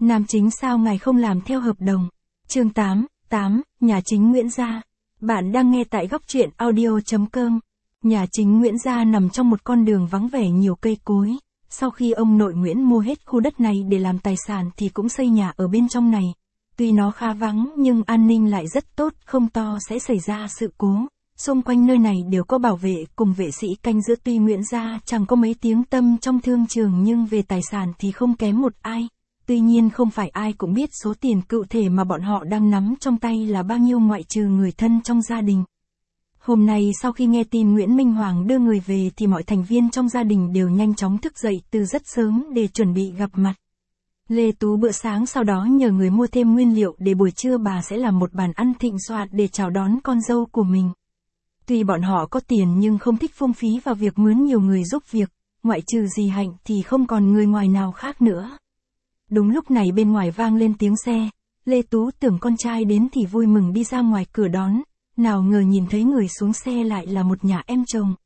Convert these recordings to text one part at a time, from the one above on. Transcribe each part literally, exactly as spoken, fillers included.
Nam chính sao ngài không làm theo hợp đồng? Chương tám, tám, nhà chính Nguyễn gia. Bạn đang nghe tại góc truyện audio chấm com. Nhà chính Nguyễn gia nằm trong một con đường vắng vẻ nhiều cây cối. Sau khi ông nội Nguyễn mua hết khu đất này để làm tài sản thì cũng xây nhà ở bên trong này. Tuy nó khá vắng nhưng an ninh lại rất tốt, không to sẽ xảy ra sự cố. Xung quanh nơi này đều có bảo vệ cùng vệ sĩ canh giữ. Tuy Nguyễn gia chẳng có mấy tiếng tăm trong thương trường nhưng về tài sản thì không kém một ai. Tuy nhiên không phải ai cũng biết số tiền cụ thể mà bọn họ đang nắm trong tay là bao nhiêu ngoại trừ người thân trong gia đình. Hôm nay sau khi nghe tin Nguyễn Minh Hoàng đưa người về thì mọi thành viên trong gia đình đều nhanh chóng thức dậy từ rất sớm để chuẩn bị gặp mặt. Lê Tú bữa sáng sau đó nhờ người mua thêm nguyên liệu để buổi trưa bà sẽ làm một bàn ăn thịnh soạn để chào đón con dâu của mình. Tuy bọn họ có tiền nhưng không thích phung phí vào việc mướn nhiều người giúp việc, ngoại trừ dì Hạnh thì không còn người ngoài nào khác nữa. Đúng lúc này bên ngoài vang lên tiếng xe, Lê Tú tưởng con trai đến thì vui mừng đi ra ngoài cửa đón, nào ngờ nhìn thấy người xuống xe lại là một nhà em chồng.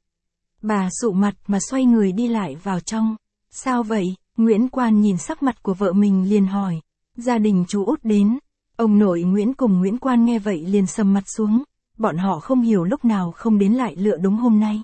Bà sụ mặt mà xoay người đi lại vào trong. Sao vậy? Nguyễn Quan nhìn sắc mặt của vợ mình liền hỏi. Gia đình chú Út đến. Ông nội Nguyễn cùng Nguyễn Quan nghe vậy liền sầm mặt xuống, bọn họ không hiểu lúc nào không đến lại lựa đúng hôm nay.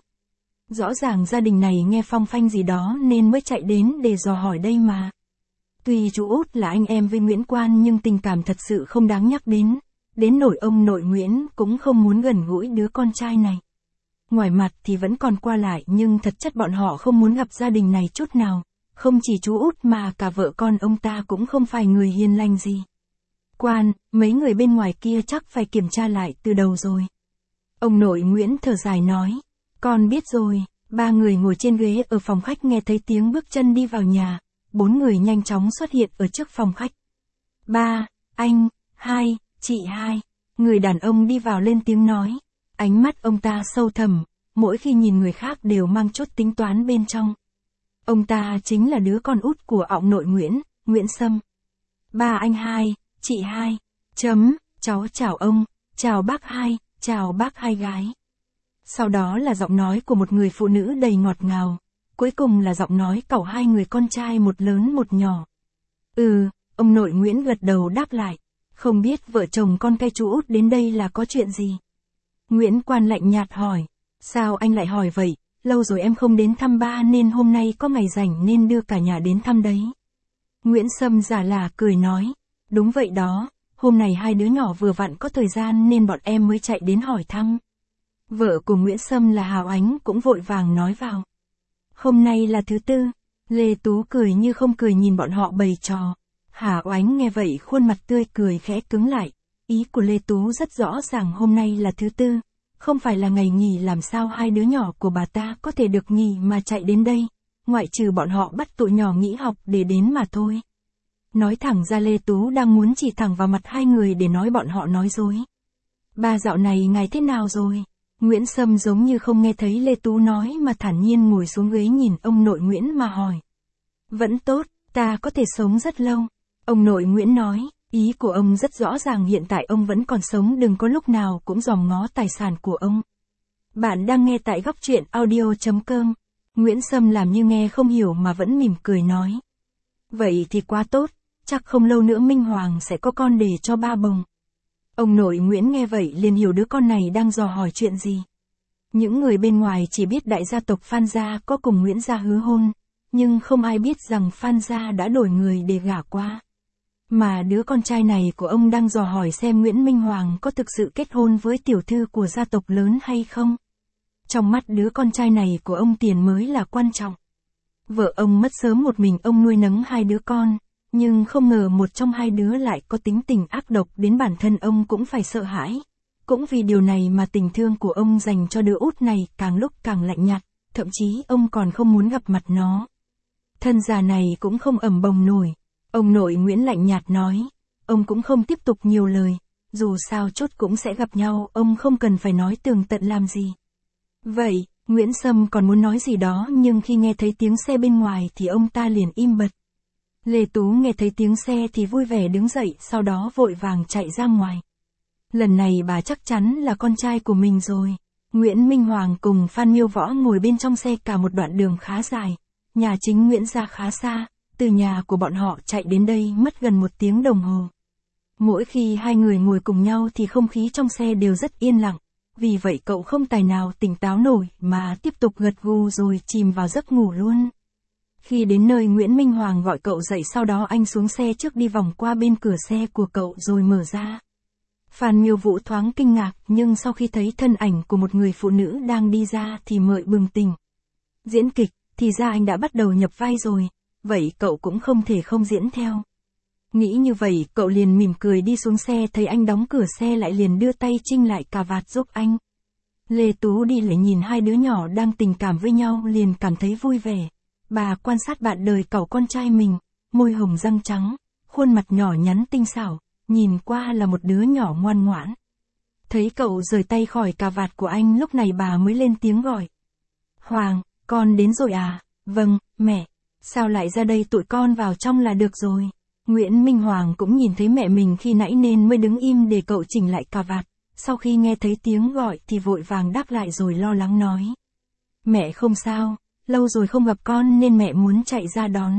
Rõ ràng gia đình này nghe phong phanh gì đó nên mới chạy đến để dò hỏi đây mà. Tuy chú Út là anh em với Nguyễn Quan nhưng tình cảm thật sự không đáng nhắc đến, đến nỗi ông nội Nguyễn cũng không muốn gần gũi đứa con trai này. Ngoài mặt thì vẫn còn qua lại nhưng thật chất bọn họ không muốn gặp gia đình này chút nào, không chỉ chú Út mà cả vợ con ông ta cũng không phải người hiền lành gì. Quan, mấy người bên ngoài kia chắc phải kiểm tra lại từ đầu rồi. Ông nội Nguyễn thở dài nói, con biết rồi. Ba người ngồi trên ghế ở phòng khách nghe thấy tiếng bước chân đi vào nhà. Bốn người nhanh chóng xuất hiện ở trước phòng khách. Ba, anh, hai, chị hai. Người đàn ông đi vào lên tiếng nói. Ánh mắt ông ta sâu thẳm, mỗi khi nhìn người khác đều mang chút tính toán bên trong. Ông ta chính là đứa con út của ông nội Nguyễn, Nguyễn Sâm. Ba anh hai, chị hai, chấm, cháu chào ông, chào bác hai, chào bác hai gái. Sau đó là giọng nói của một người phụ nữ đầy ngọt ngào. Cuối cùng là giọng nói cẩu hai người con trai một lớn một nhỏ. Ừ, ông nội Nguyễn gật đầu đáp lại. Không biết vợ chồng con cay chú Út đến đây là có chuyện gì? Nguyễn Quan lạnh nhạt hỏi. Sao anh lại hỏi vậy? Lâu rồi em không đến thăm ba nên hôm nay có ngày rảnh nên đưa cả nhà đến thăm đấy. Nguyễn Sâm giả là cười nói. Đúng vậy đó, hôm nay hai đứa nhỏ vừa vặn có thời gian nên bọn em mới chạy đến hỏi thăm. Vợ của Nguyễn Sâm là Hào Ánh cũng vội vàng nói vào. Hôm nay là thứ tư. Lê Tú cười như không cười nhìn bọn họ bày trò. Hà Oánh nghe vậy khuôn mặt tươi cười khẽ cứng lại. Ý của Lê Tú rất rõ ràng hôm nay là thứ tư. Không phải là ngày nghỉ, làm sao hai đứa nhỏ của bà ta có thể được nghỉ mà chạy đến đây. Ngoại trừ bọn họ bắt tụi nhỏ nghỉ học để đến mà thôi. Nói thẳng ra Lê Tú đang muốn chỉ thẳng vào mặt hai người để nói bọn họ nói dối. Ba dạo này ngài thế nào rồi? Nguyễn Sâm giống như không nghe thấy Lê Tú nói mà thản nhiên ngồi xuống ghế nhìn ông nội Nguyễn mà hỏi. Vẫn tốt, ta có thể sống rất lâu. Ông nội Nguyễn nói, ý của ông rất rõ ràng, hiện tại ông vẫn còn sống, đừng có lúc nào cũng dòm ngó tài sản của ông. Bạn đang nghe tại góc truyện audio chấm com. Nguyễn Sâm làm như nghe không hiểu mà vẫn mỉm cười nói. Vậy thì quá tốt, chắc không lâu nữa Minh Hoàng sẽ có con để cho ba bồng. Ông nội Nguyễn nghe vậy liền hiểu đứa con này đang dò hỏi chuyện gì. Những người bên ngoài chỉ biết đại gia tộc Phan gia có cùng Nguyễn gia hứa hôn, nhưng không ai biết rằng Phan gia đã đổi người để gả qua. Mà đứa con trai này của ông đang dò hỏi xem Nguyễn Minh Hoàng có thực sự kết hôn với tiểu thư của gia tộc lớn hay không. Trong mắt đứa con trai này của ông tiền mới là quan trọng. Vợ ông mất sớm, một mình ông nuôi nấng hai đứa con. Nhưng không ngờ một trong hai đứa lại có tính tình ác độc đến bản thân ông cũng phải sợ hãi. Cũng vì điều này mà tình thương của ông dành cho đứa út này càng lúc càng lạnh nhạt, thậm chí ông còn không muốn gặp mặt nó. Thân già này cũng không ẩm bồng nổi. Ông nội Nguyễn lạnh nhạt nói, ông cũng không tiếp tục nhiều lời, dù sao chốt cũng sẽ gặp nhau, ông không cần phải nói tường tận làm gì. Vậy, Nguyễn Sâm còn muốn nói gì đó nhưng khi nghe thấy tiếng xe bên ngoài thì ông ta liền im bặt. Lê Tú nghe thấy tiếng xe thì vui vẻ đứng dậy, sau đó vội vàng chạy ra ngoài. Lần này bà chắc chắn là con trai của mình rồi. Nguyễn Minh Hoàng cùng Phan Miêu Võ ngồi bên trong xe cả một đoạn đường khá dài. Nhà chính Nguyễn gia khá xa, từ nhà của bọn họ chạy đến đây mất gần một tiếng đồng hồ. Mỗi khi hai người ngồi cùng nhau thì không khí trong xe đều rất yên lặng, vì vậy cậu không tài nào tỉnh táo nổi mà tiếp tục gật gù rồi chìm vào giấc ngủ luôn. Khi đến nơi Nguyễn Minh Hoàng gọi cậu dậy, sau đó anh xuống xe trước đi vòng qua bên cửa xe của cậu rồi mở ra. Phan Miêu Vũ thoáng kinh ngạc, nhưng sau khi thấy thân ảnh của một người phụ nữ đang đi ra thì mợi bừng tỉnh. Diễn kịch, thì ra anh đã bắt đầu nhập vai rồi, vậy cậu cũng không thể không diễn theo. Nghĩ như vậy, cậu liền mỉm cười đi xuống xe, thấy anh đóng cửa xe lại liền đưa tay chinh lại cà vạt giúp anh. Lê Tú đi lại nhìn hai đứa nhỏ đang tình cảm với nhau liền cảm thấy vui vẻ. Bà quan sát bạn đời cậu con trai mình, môi hồng răng trắng, khuôn mặt nhỏ nhắn tinh xảo, nhìn qua là một đứa nhỏ ngoan ngoãn. Thấy cậu rời tay khỏi cà vạt của anh, lúc này bà mới lên tiếng gọi. Hoàng, con đến rồi à? Vâng, mẹ. Sao lại ra đây, tụi con vào trong là được rồi. Nguyễn Minh Hoàng cũng nhìn thấy mẹ mình khi nãy nên mới đứng im để cậu chỉnh lại cà vạt. Sau khi nghe thấy tiếng gọi thì vội vàng đáp lại rồi lo lắng nói. Mẹ không sao, lâu rồi không gặp con nên mẹ muốn chạy ra đón.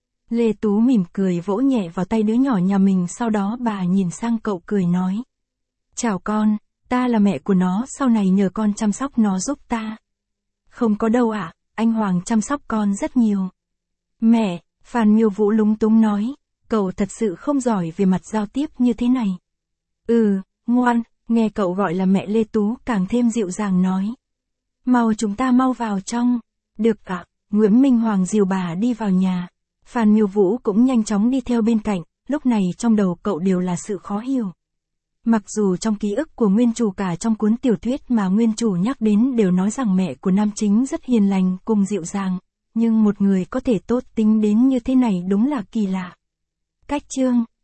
Lê Tú mỉm cười vỗ nhẹ vào tay đứa nhỏ nhà mình, sau đó bà nhìn sang cậu cười nói. Chào con, ta là mẹ của nó, sau này nhờ con chăm sóc nó giúp ta. Không có đâu ạ, à, anh Hoàng chăm sóc con rất nhiều. Mẹ, Phan Miêu Vũ lúng túng nói, cậu thật sự không giỏi về mặt giao tiếp như thế này. Ừ, ngoan, nghe cậu gọi là mẹ, Lê Tú càng thêm dịu dàng nói. Mau chúng ta mau vào trong. Được ạ, à, Nguyễn Minh Hoàng dìu bà đi vào nhà. Phan Miêu Vũ cũng nhanh chóng đi theo bên cạnh, lúc này trong đầu cậu đều là sự khó hiểu. Mặc dù trong ký ức của nguyên chủ cả trong cuốn tiểu thuyết mà nguyên chủ nhắc đến đều nói rằng mẹ của nam chính rất hiền lành cùng dịu dàng, nhưng một người có thể tốt tính đến như thế này đúng là kỳ lạ. Cách chương